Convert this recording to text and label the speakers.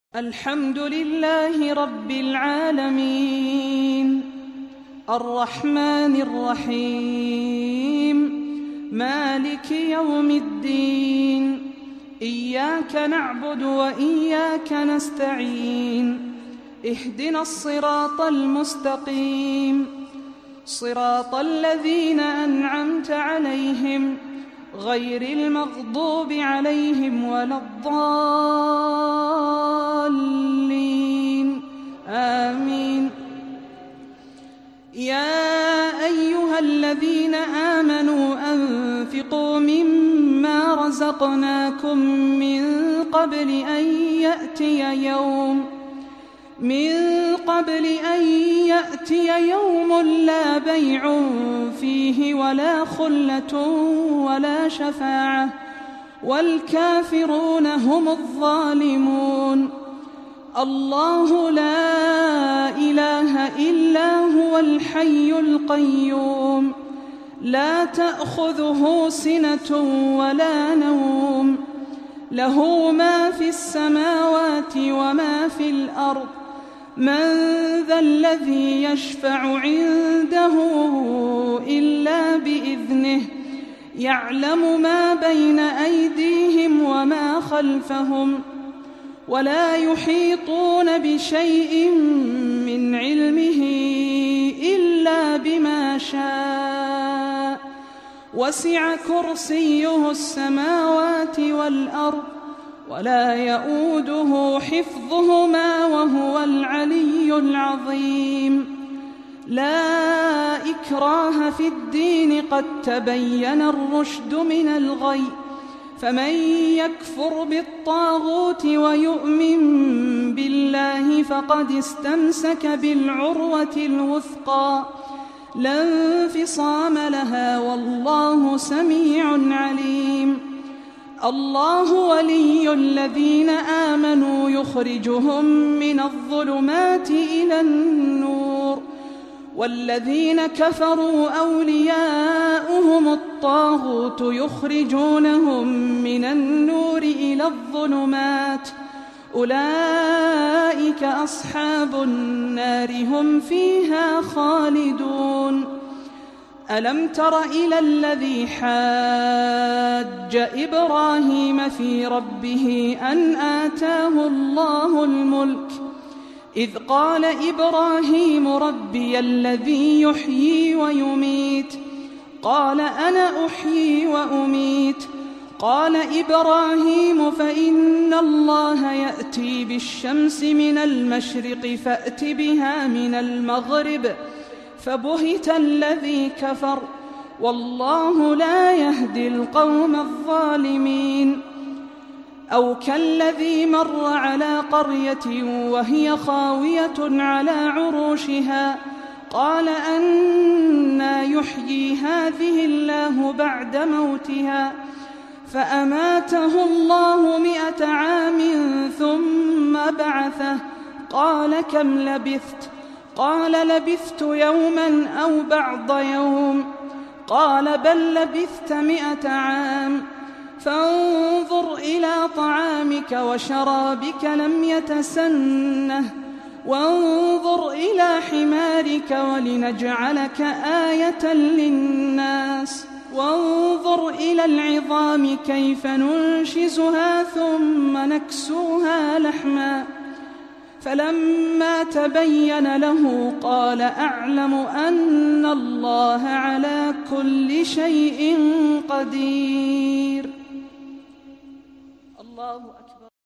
Speaker 1: الحمد لله رب العالمين الرحمن الرحيم مالك يوم الدين إياك نعبد وإياك نستعين اهدنا الصراط المستقيم صراط الذين أنعمت عليهم غير المغضوب عليهم ولا الضالين آمين. يا أيها الذين آمنوا أنفقوا مما رزقناكم من قبل أن يأتي يوم لا بيع فيه ولا خلة ولا شفاعة والكافرون هم الظالمون. الله لا إله إلا هو الحي القيوم لا تأخذه سنة ولا نوم له ما في السماوات وما في الأرض من ذا الذي يشفع عنده إلا بإذنه يعلم ما بين أيديهم وما خلفهم ولا يحيطون بشيء من علمه إلا بما شاء وسع كرسيه السماوات والأرض ولا يؤوده حفظهما وهو العلي العظيم. لا إكراه في الدين قد تبين الرشد من الغي فمن يكفر بالطاغوت ويؤمن بالله فقد استمسك بالعروة الوثقى لا انفصام لها والله سميع عليم. الله ولي الذين آمنوا يخرجهم من الظلمات إلى النور والذين كفروا أولياؤهم الطاغوت يخرجونهم من النور إلى الظلمات أولئك أصحاب النار هم فيها خالدون. ألم تر إلى الذي حاج إبراهيم في ربه أن آتاه الله الملك إذ قال إبراهيم ربي الذي يحيي ويميت قال أنا أحيي وأميت قال إبراهيم فإن الله يأتي بالشمس من المشرق فأت بها من المغرب فبهت الذي كفر والله لا يهدي القوم الظالمين. أو كالذي مر على قرية وهي خاوية على عروشها قال أنى يحيي هذه الله بعد موتها فأماته الله 100 عام ثم بعثه قال كم لبثت قال لبثت يوما أو بعض يوم قال بل لبثت 100 عام فانظر إلى طعامك وشرابك لم يتسنه وانظر إلى حمارك ولنجعلك آية للناس وانظر إلى العظام كيف ننشزها ثم نكسوها لحما فلما تبين له قال أعلم أن الله على كل شيء قدير. الله أكبر.